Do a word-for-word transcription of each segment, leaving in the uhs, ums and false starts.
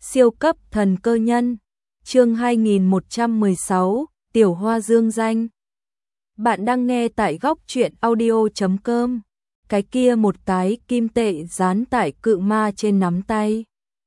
Siêu cấp thần cơ nhân, chương hai nghìn một trăm mười sáu, Tiểu Hoa dương danh. Bạn đang nghe tại góc truyện audio chấm com. Cái kia một cái kim tệ dán tại cự ma trên nắm tay.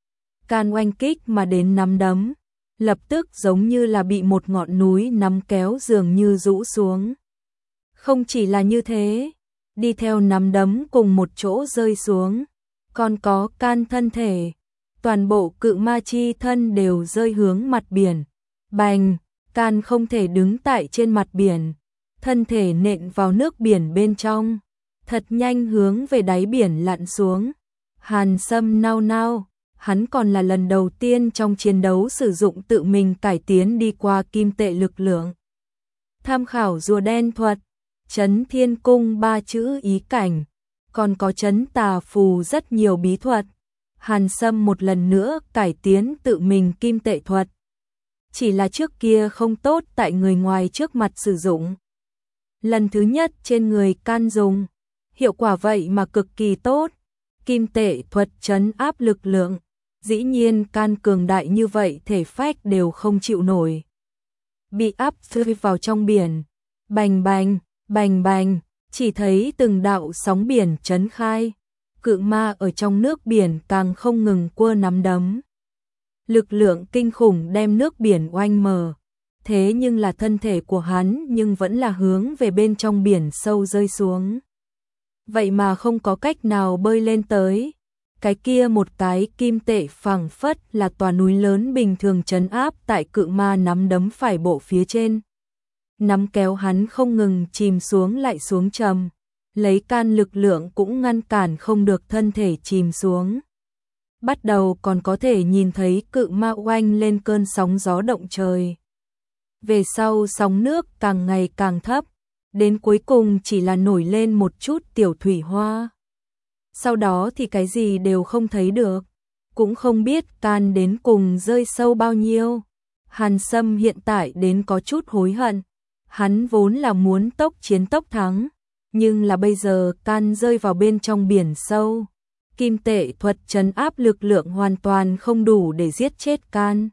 Can oanh kích mà đến nắm đấm, lập tức giống như là bị một ngọn núi nắm kéo dường như rũ xuống. Không chỉ là như thế, đi theo nắm đấm cùng một chỗ rơi xuống, còn có can thân thể. Toàn bộ cự ma chi thân đều rơi hướng mặt biển. Bành, can không thể đứng tại trên mặt biển. Thân thể nện vào nước biển bên trong. Thật nhanh hướng về đáy biển lặn xuống. Hàn Sâm nao nao, hắn còn là lần đầu tiên trong chiến đấu sử dụng tự mình cải tiến đi qua kim tệ lực lượng. Tham khảo rùa đen thuật, Chấn Thiên Cung ba chữ ý cảnh, còn có chấn tà phù rất nhiều bí thuật. Hàn Sâm một lần nữa cải tiến tự mình kim tệ thuật. Chỉ là trước kia không tốt tại người ngoài trước mặt sử dụng. Lần thứ nhất trên người can dùng, hiệu quả vậy mà cực kỳ tốt. Kim tệ thuật trấn áp lực lượng, dĩ nhiên can cường đại như vậy thể phách đều không chịu nổi. Bị áp rơi vào trong biển, bành bành, bành bành, chỉ thấy từng đạo sóng biển trấn khai. Cự ma ở trong nước biển càng không ngừng quơ nắm đấm. Lực lượng kinh khủng đem nước biển oanh mờ. Thế nhưng là thân thể của hắn nhưng vẫn là hướng về bên trong biển sâu rơi xuống. Vậy mà không có cách nào bơi lên tới. Cái kia một cái kim tệ phẳng phất là tòa núi lớn bình thường trấn áp tại cự ma nắm đấm phải bộ phía trên. Nắm kéo hắn không ngừng chìm xuống lại xuống trầm. Lấy can lực lượng cũng ngăn cản không được thân thể chìm xuống. Bắt đầu còn có thể nhìn thấy cự ma oanh lên cơn sóng gió động trời. Về sau sóng nước càng ngày càng thấp, đến cuối cùng chỉ là nổi lên một chút tiểu thủy hoa. Sau đó thì cái gì đều không thấy được, cũng không biết can đến cùng rơi sâu bao nhiêu. Hàn Sâm hiện tại đến có chút hối hận, hắn vốn là muốn tốc chiến tốc thắng. Nhưng là bây giờ can rơi vào bên trong biển sâu. Kim tệ thuật trấn áp lực lượng hoàn toàn không đủ để giết chết can.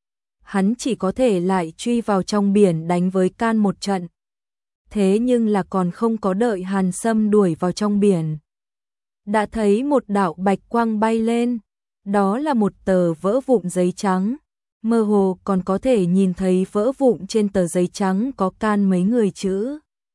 Hắn chỉ có thể lại truy vào trong biển đánh với can một trận. Thế nhưng là còn không có đợi Hàn Sâm đuổi vào trong biển. Đã thấy một đạo bạch quang bay lên. Đó là một tờ vỡ vụn giấy trắng. Mơ hồ còn có thể nhìn thấy vỡ vụn trên tờ giấy trắng có can mấy người chữ.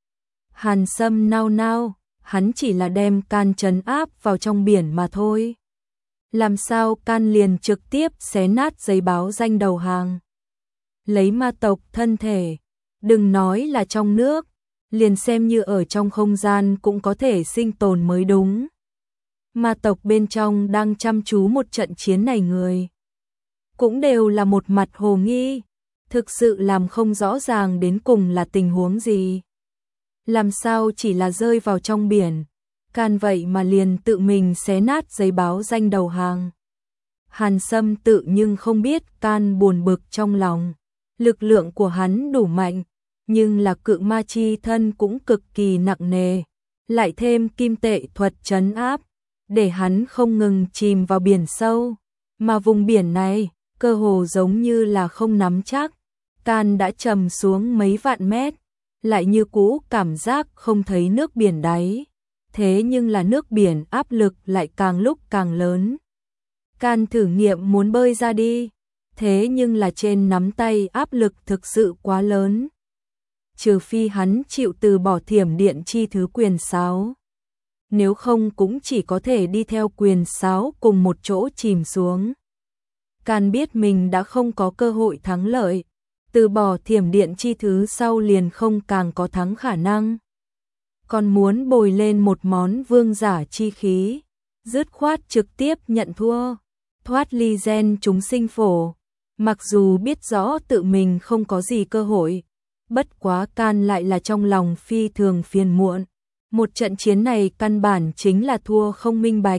Hàn Sâm nao nao, hắn chỉ là đem can trấn áp vào trong biển mà thôi. Làm sao can liền trực tiếp xé nát giấy báo danh đầu hàng. Lấy ma tộc thân thể, đừng nói là trong nước, liền xem như ở trong không gian cũng có thể sinh tồn mới đúng. Ma tộc bên trong đang chăm chú một trận chiến này người. Cũng đều là một mặt hồ nghi, thực sự làm không rõ ràng đến cùng là tình huống gì. Làm sao chỉ là rơi vào trong biển, can vậy mà liền tự mình xé nát giấy báo danh đầu hàng. Hàn Sâm tự nhưng không biết can buồn bực trong lòng. Lực lượng của hắn đủ mạnh, nhưng là cự ma chi thân cũng cực kỳ nặng nề. Lại thêm kim tệ thuật trấn áp, để hắn không ngừng chìm vào biển sâu. Mà vùng biển này, cơ hồ giống như là không nắm chắc. Can đã trầm xuống mấy vạn mét. Lại như cũ cảm giác không thấy nước biển đáy. Thế nhưng là nước biển áp lực lại càng lúc càng lớn. Can thử nghiệm muốn bơi ra đi. Thế nhưng là trên nắm tay áp lực thực sự quá lớn. Trừ phi hắn chịu từ bỏ thiểm điện chi thứ quyền sáo. Nếu không cũng chỉ có thể đi theo quyền sáo cùng một chỗ chìm xuống. Can biết mình đã không có cơ hội thắng lợi. Từ bỏ thiểm điện chi thứ sau liền không càng có thắng khả năng. Còn muốn bồi lên một món vương giả chi khí, dứt khoát trực tiếp nhận thua, thoát ly gen chúng sinh phổ. Mặc dù biết rõ tự mình không có gì cơ hội, bất quá can lại là trong lòng phi thường phiền muộn. Một trận chiến này căn bản chính là thua không minh bạch.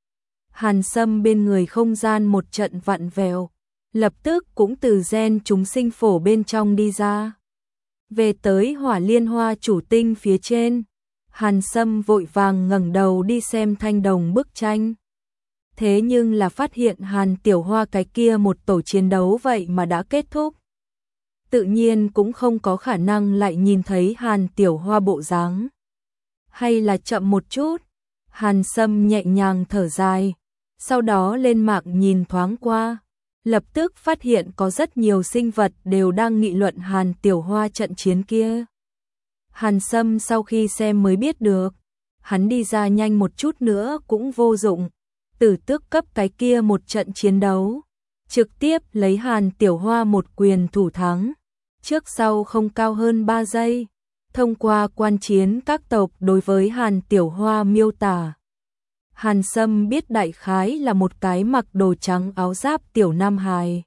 Hàn Sâm bên người không gian một trận vặn vẹo. Lập tức cũng từ gen chúng sinh phổ bên trong đi ra. Về tới hỏa liên hoa chủ tinh phía trên, Hàn Sâm vội vàng ngẩng đầu đi xem thanh đồng bức tranh. Thế nhưng là phát hiện Hàn Tiểu Hoa cái kia một tổ chiến đấu vậy mà đã kết thúc. Tự nhiên cũng không có khả năng lại nhìn thấy Hàn Tiểu Hoa bộ dáng. Hay là chậm một chút, Hàn Sâm nhẹ nhàng thở dài, sau đó lên mạng nhìn thoáng qua, lập tức phát hiện có rất nhiều sinh vật đều đang nghị luận Hàn Tiểu Hoa trận chiến kia. Hàn Sâm sau khi xem mới biết được, hắn đi ra nhanh một chút nữa cũng vô dụng, tử tước cấp cái kia một trận chiến đấu, trực tiếp lấy Hàn Tiểu Hoa một quyền thủ thắng, trước sau không cao hơn ba giây. Thông qua quan chiến các tộc đối với Hàn Tiểu Hoa miêu tả, Hàn Sâm biết đại khái là một cái mặc đồ trắng áo giáp tiểu nam hài.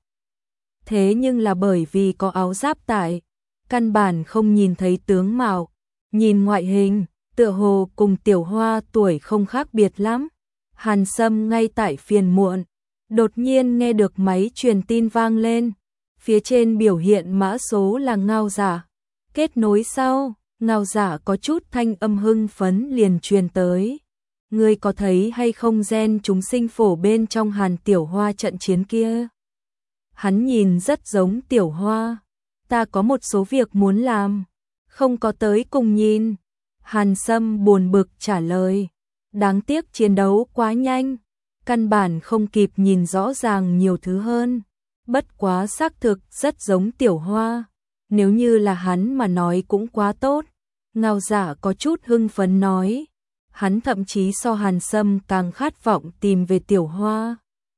Thế nhưng là bởi vì có áo giáp tại, căn bản không nhìn thấy tướng mạo, nhìn ngoại hình, tựa hồ cùng Tiểu Hoa tuổi không khác biệt lắm. Hàn Sâm ngay tại phiền muộn, đột nhiên nghe được máy truyền tin vang lên, phía trên biểu hiện mã số là Ngao Giả. Kết nối sau, Ngao Giả có chút thanh âm hưng phấn liền truyền tới. Ngươi có thấy hay không gen chúng sinh phổ bên trong Hàn Tiểu Hoa trận chiến kia? Hắn nhìn rất giống Tiểu Hoa. Ta có một số việc muốn làm, không có tới cùng nhìn. Hàn Sâm buồn bực trả lời. Đáng tiếc chiến đấu quá nhanh, căn bản không kịp nhìn rõ ràng nhiều thứ hơn. Bất quá xác thực rất giống Tiểu Hoa. Nếu như là hắn mà nói cũng quá tốt. Ngao Giả có chút hưng phấn nói. Hắn thậm chí so Hàn Sâm càng khát vọng tìm về Tiểu Hoa.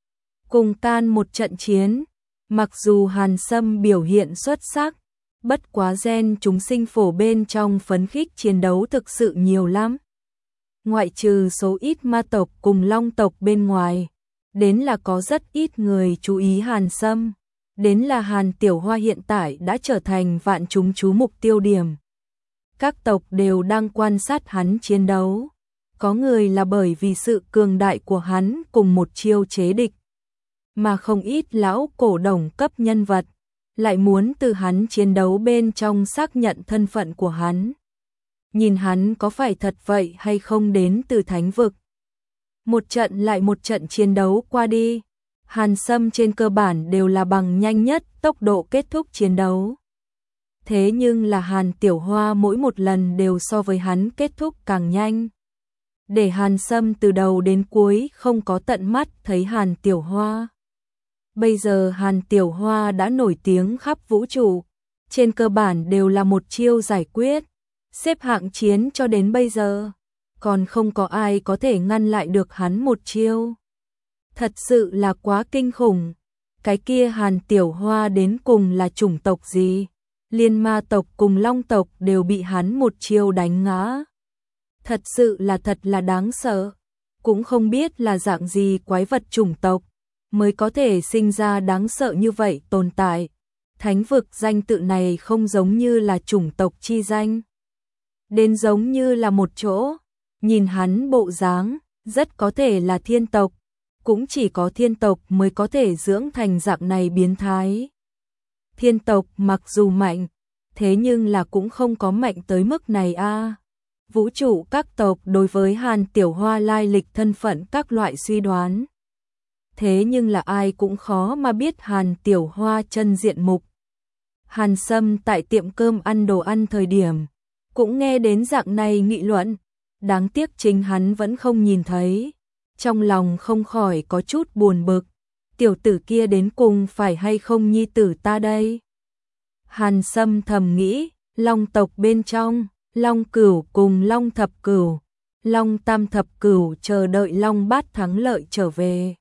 Cùng can một trận chiến, mặc dù Hàn Sâm biểu hiện xuất sắc, bất quá gen chúng sinh phổ bên trong phấn khích chiến đấu thực sự nhiều lắm. Ngoại trừ số ít ma tộc cùng long tộc bên ngoài, đến là có rất ít người chú ý Hàn Sâm, đến là Hàn Tiểu Hoa hiện tại đã trở thành vạn chúng chú mục tiêu điểm. Các tộc đều đang quan sát hắn chiến đấu. Có người là bởi vì sự cường đại của hắn cùng một chiêu chế địch, mà không ít lão cổ đồng cấp nhân vật lại muốn từ hắn chiến đấu bên trong xác nhận thân phận của hắn. Nhìn hắn có phải thật vậy hay không đến từ thánh vực. Một trận lại một trận chiến đấu qua đi, Hàn Sâm trên cơ bản đều là bằng nhanh nhất tốc độ kết thúc chiến đấu. Thế nhưng là Hàn Tiểu Hoa mỗi một lần đều so với hắn kết thúc càng nhanh. Để Hàn Sâm từ đầu đến cuối không có tận mắt thấy Hàn Tiểu Hoa. Bây giờ Hàn Tiểu Hoa đã nổi tiếng khắp vũ trụ, trên cơ bản đều là một chiêu giải quyết, xếp hạng chiến cho đến bây giờ, còn không có ai có thể ngăn lại được hắn một chiêu. Thật sự là quá kinh khủng, cái kia Hàn Tiểu Hoa đến cùng là chủng tộc gì? Liên ma tộc cùng long tộc đều bị hắn một chiêu đánh ngã. Thật sự là thật là đáng sợ, cũng không biết là dạng gì quái vật chủng tộc mới có thể sinh ra đáng sợ như vậy tồn tại. Thánh vực danh tự này không giống như là chủng tộc chi danh, đến giống như là một chỗ, nhìn hắn bộ dáng, rất có thể là thiên tộc, cũng chỉ có thiên tộc mới có thể dưỡng thành dạng này biến thái. Thiên tộc mặc dù mạnh, thế nhưng là cũng không có mạnh tới mức này a. À. Vũ trụ các tộc đối với Hàn Tiểu Hoa lai lịch thân phận các loại suy đoán. Thế nhưng là ai cũng khó mà biết Hàn Tiểu Hoa chân diện mục. Hàn Sâm tại tiệm cơm ăn đồ ăn thời điểm, cũng nghe đến dạng này nghị luận, đáng tiếc chính hắn vẫn không nhìn thấy. Trong lòng không khỏi có chút buồn bực, tiểu tử kia đến cùng phải hay không nhi tử ta đây? Hàn Sâm thầm nghĩ, long tộc bên trong, Long Cửu cùng Long Thập Cửu, Long Tam Thập Cửu chờ đợi Long Bát thắng lợi trở về.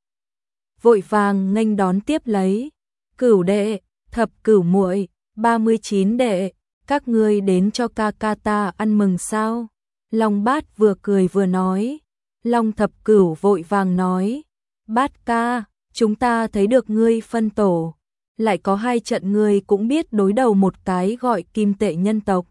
Vội vàng nghênh đón tiếp lấy, Cửu đệ, Thập Cửu muội, ba mươi chín đệ, các ngươi đến cho ca ca ta ăn mừng sao? Long Bát vừa cười vừa nói. Long Thập Cửu vội vàng nói, Bát ca, chúng ta thấy được ngươi phân tổ, lại có hai trận ngươi cũng biết đối đầu một cái gọi kim tệ nhân tộc.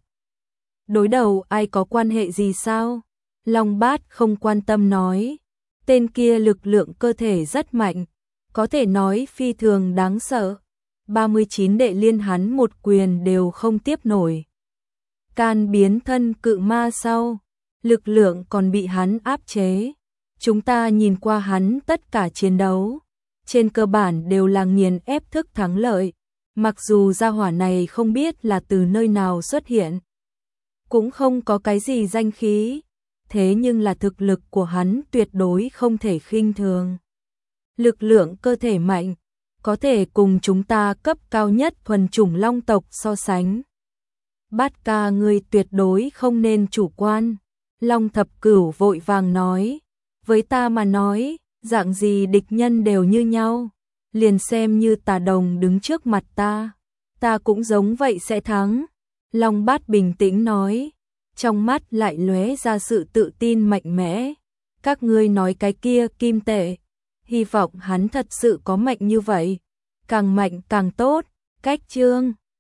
Đối đầu ai có quan hệ gì sao? Long Bát không quan tâm nói, tên kia lực lượng cơ thể rất mạnh, có thể nói phi thường đáng sợ. ba mươi chín đệ liên hắn một quyền đều không tiếp nổi. Can biến thân cự ma sau, lực lượng còn bị hắn áp chế. Chúng ta nhìn qua hắn tất cả chiến đấu, trên cơ bản đều là nghiền ép thức thắng lợi, mặc dù gia hỏa này không biết là từ nơi nào xuất hiện, cũng không có cái gì danh khí, thế nhưng là thực lực của hắn tuyệt đối không thể khinh thường. Lực lượng cơ thể mạnh, có thể cùng chúng ta cấp cao nhất thuần chủng long tộc so sánh. Bát ca ngươi tuyệt đối không nên chủ quan. Long thập cửu vội vàng nói, với ta mà nói, dạng gì địch nhân đều như nhau, liền xem như Tà Đồng đứng trước mặt ta, ta cũng giống vậy sẽ thắng. Long Bát bình tĩnh nói, trong mắt lại lóe ra sự tự tin mạnh mẽ. Các ngươi nói cái kia kim tệ, hy vọng hắn thật sự có mạnh như vậy, càng mạnh càng tốt. Cách chương